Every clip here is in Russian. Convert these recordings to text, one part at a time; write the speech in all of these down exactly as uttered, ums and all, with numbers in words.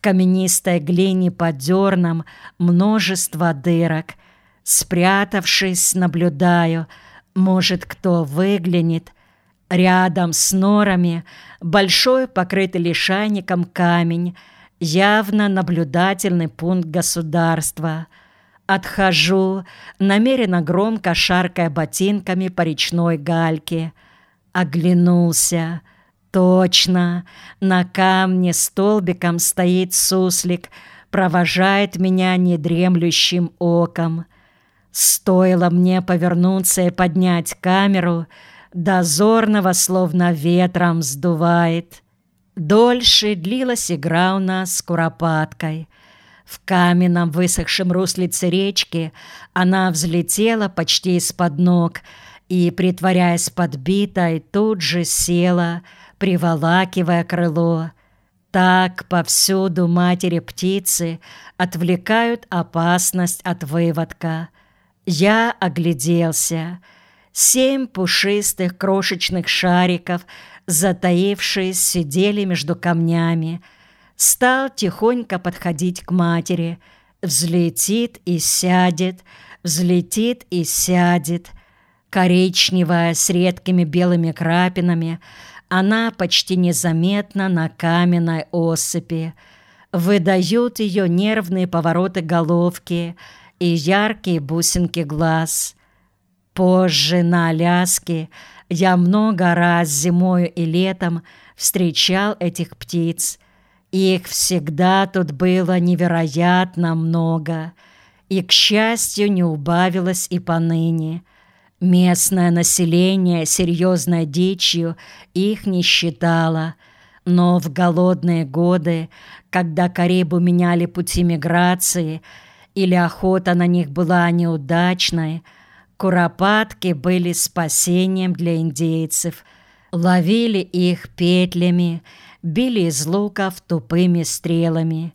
каменистой глине под дерном множество дырок. Спрятавшись, наблюдаю, может, кто выглянет. Рядом с норами большой, покрытый лишайником камень, явно наблюдательный пункт государства. Отхожу, намеренно громко шаркая ботинками по речной гальке. Оглянулся. Точно, на камне столбиком стоит суслик, провожает меня недремлющим оком. Стоило мне повернуться и поднять камеру, дозорного словно ветром сдувает. Дольше длилась игра у нас с куропаткой. В каменном высохшем руслице речки она взлетела почти из-под ног и, притворяясь подбитой, тут же села, приволакивая крыло. Так повсюду матери птицы отвлекают опасность от выводка. Я огляделся. Семь пушистых крошечных шариков, затаившись, сидели между камнями. Стал тихонько подходить к матери. Взлетит и сядет, взлетит и сядет. Коричневая, с редкими белыми крапинами, она почти незаметна на каменной осыпи. Выдают ее нервные повороты головки и яркие бусинки глаз. Позже на Аляске я много раз зимою и летом встречал этих птиц. Их всегда тут было невероятно много, и, к счастью, не убавилось и поныне. Местное население серьезной дичью их не считало, но в голодные годы, когда карибу меняли пути миграции или охота на них была неудачной, куропатки были спасением для индейцев. Ловили их петлями, били из луков тупыми стрелами.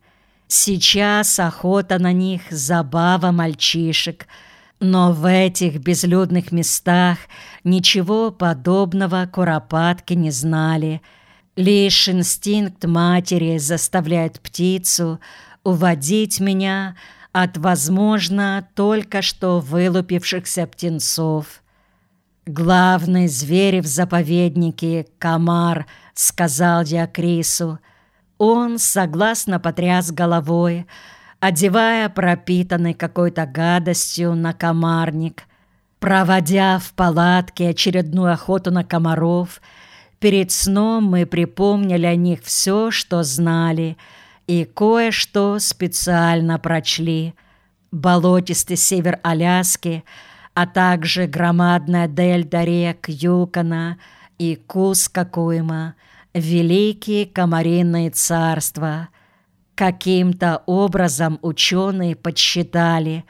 Сейчас охота на них — забава мальчишек, но в этих безлюдных местах ничего подобного куропатки не знали. Лишь инстинкт матери заставляет птицу уводить меня от, возможно, только что вылупившихся птенцов. «Главный зверь в заповеднике — комар», — сказал я Крису. Он согласно потряс головой, одевая пропитанный какой-то гадостью накомарник. Проводя в палатке очередную охоту на комаров, перед сном мы припомнили о них все, что знали, и кое-что специально прочли. Болотистый север Аляски, а также громадная дельта рек Юкона и Кускокуйма, великие комариные царства. Каким-то образом ученые подсчитали,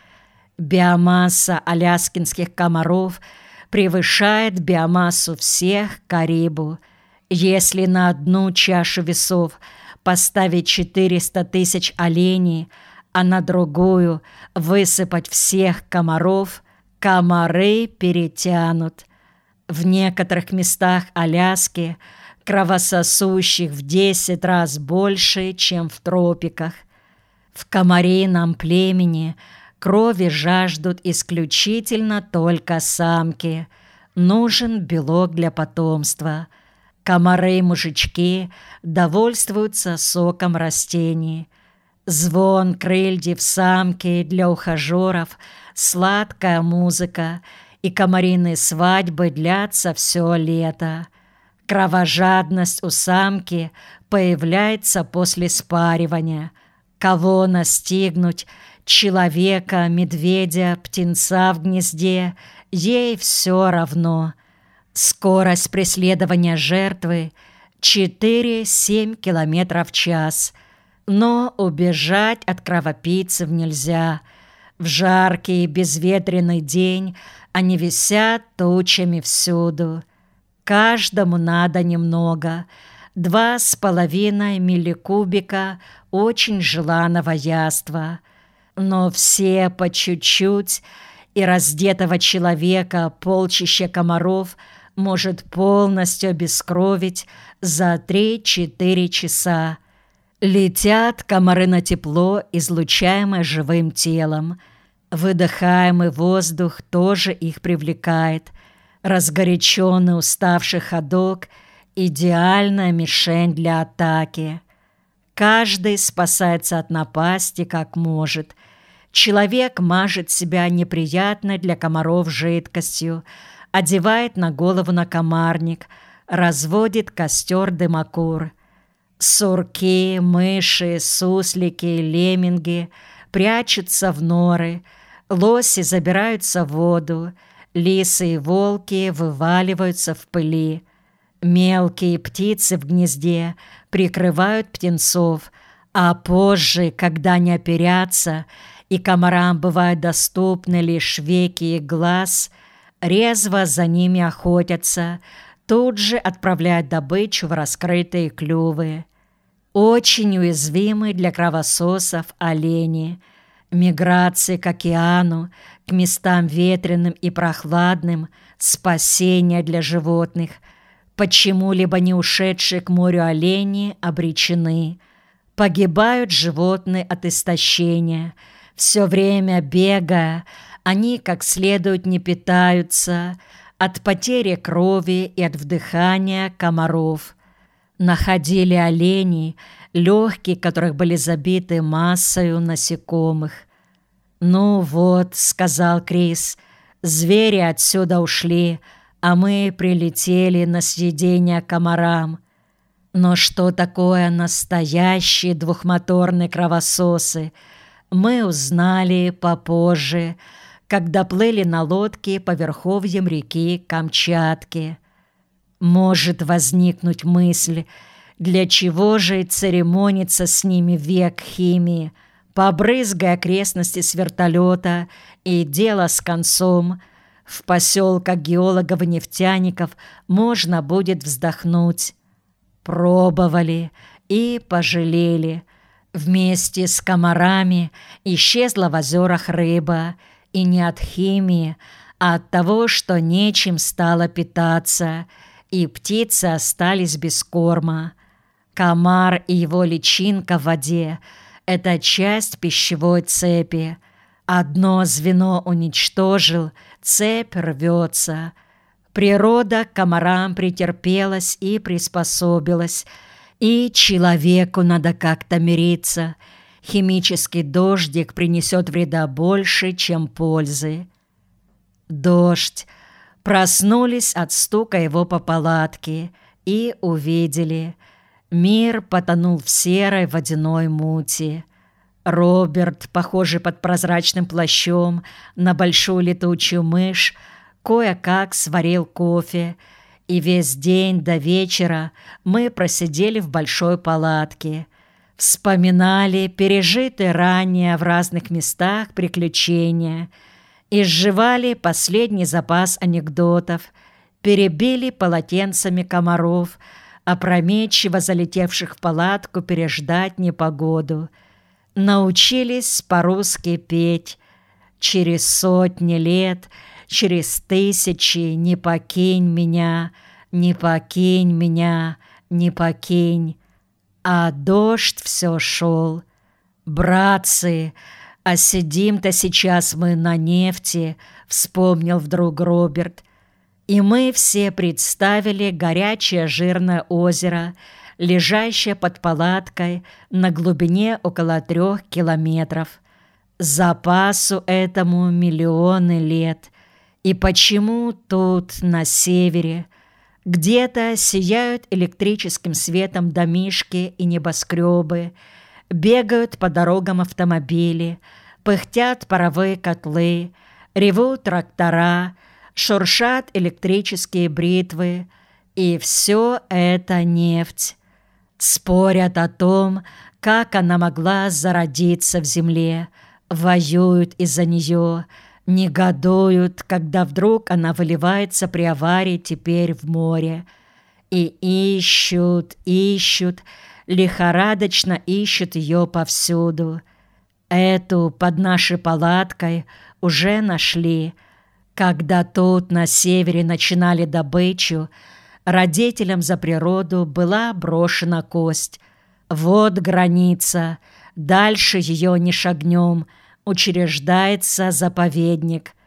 биомасса аляскинских комаров превышает биомассу всех карибу. Если на одну чашу весов поставить четыреста тысяч оленей, а на другую высыпать всех комаров, комары перетянут. В некоторых местах Аляски кровососущих в десять раз больше, чем в тропиках. В комарином племени крови жаждут исключительно только самки. Нужен белок для потомства. Комары-мужички довольствуются соком растений. Звон крыльев самки для ухажеров, сладкая музыка, и комариные свадьбы длятся все лето. Кровожадность у самки появляется после спаривания. Кого настигнуть, человека, медведя, птенца в гнезде, ей все равно. Скорость преследования жертвы — четыре-семь километров в час. Но убежать от кровопийцев нельзя. В жаркий безветренный день они висят тучами всюду. Каждому надо немного. Два с половиной милликубика очень желанного яства. Но все по чуть-чуть, и раздетого человека полчища комаров может полностью обескровить за три-четыре часа. Летят комары на тепло, излучаемое живым телом. Выдыхаемый воздух тоже их привлекает. Разгоряченный уставший ходок – идеальная мишень для атаки. Каждый спасается от напасти как может. Человек мажет себя неприятной для комаров жидкостью, одевает на голову накомарник, разводит костер дымокур. Сурки, мыши, суслики, лемминги прячутся в норы, лоси забираются в воду, лисы и волки вываливаются в пыли. Мелкие птицы в гнезде прикрывают птенцов, а позже, когда они оперятся, и комарам бывают доступны лишь веки и глаз, резво за ними охотятся, тут же отправляют добычу в раскрытые клювы. Очень уязвимы для кровососов олени. Миграции к океану, к местам ветреным и прохладным, спасение для животных. Почему-либо не ушедшие к морю олени обречены. Погибают животные от истощения. Все время бегая, они как следует не питаются от потери крови и от вдыхания комаров. Находили оленей, легкие которых были забиты массою насекомых. «Ну вот», — сказал Крис, — «звери отсюда ушли, а мы прилетели на съедение комарам». Но что такое настоящие двухмоторные кровососы, мы узнали попозже, когда плыли на лодке по верховьям реки Камчатки. Может возникнуть мысль, для чего же церемониться с ними век химии, побрызгай окрестности с вертолета, и дело с концом. В поселках геологов и нефтяников можно будет вздохнуть. Пробовали и пожалели. Вместе с комарами исчезла в озерах рыба, и не от химии, а от того, что нечем стало питаться, и птицы остались без корма. Комар и его личинка в воде – это часть пищевой цепи. Одно звено уничтожил, цепь рвется. Природа к комарам претерпелась и приспособилась, и человеку надо как-то мириться. Химический дождик принесет вреда больше, чем пользы. Дождь. Проснулись от стука его по палатке и увидели. Мир потонул в серой водяной мути. Роберт, похожий под прозрачным плащом на большую летучую мышь, кое-как сварил кофе, и весь день до вечера мы просидели в большой палатке. Вспоминали пережитые ранее в разных местах приключения, изживали последний запас анекдотов, перебили полотенцами комаров, опрометчиво залетевших в палатку переждать непогоду. Научились по-русски петь. Через сотни лет, через тысячи не покинь меня, не покинь меня, не покинь. А дождь все шел. Братцы, а сидим-то сейчас мы на нефти, вспомнил вдруг Роберт. И мы все представили горячее жирное озеро, лежащее под палаткой на глубине около трех километров. Запасу этому миллионы лет. И почему тут, на севере, где-то сияют электрическим светом домишки и небоскребы, бегают по дорогам автомобили, пыхтят паровые котлы, ревут трактора, шуршат электрические бритвы, и все это нефть. Спорят о том, как она могла зародиться в земле, воюют из-за нее, негодуют, когда вдруг она выливается при аварии теперь в море. И ищут, ищут, лихорадочно ищут ее повсюду. Эту под нашей палаткой уже нашли. Когда тут на севере начинали добычу, родителям за природу была брошена кость. Вот граница, дальше ее не шагнем, учреждается заповедник.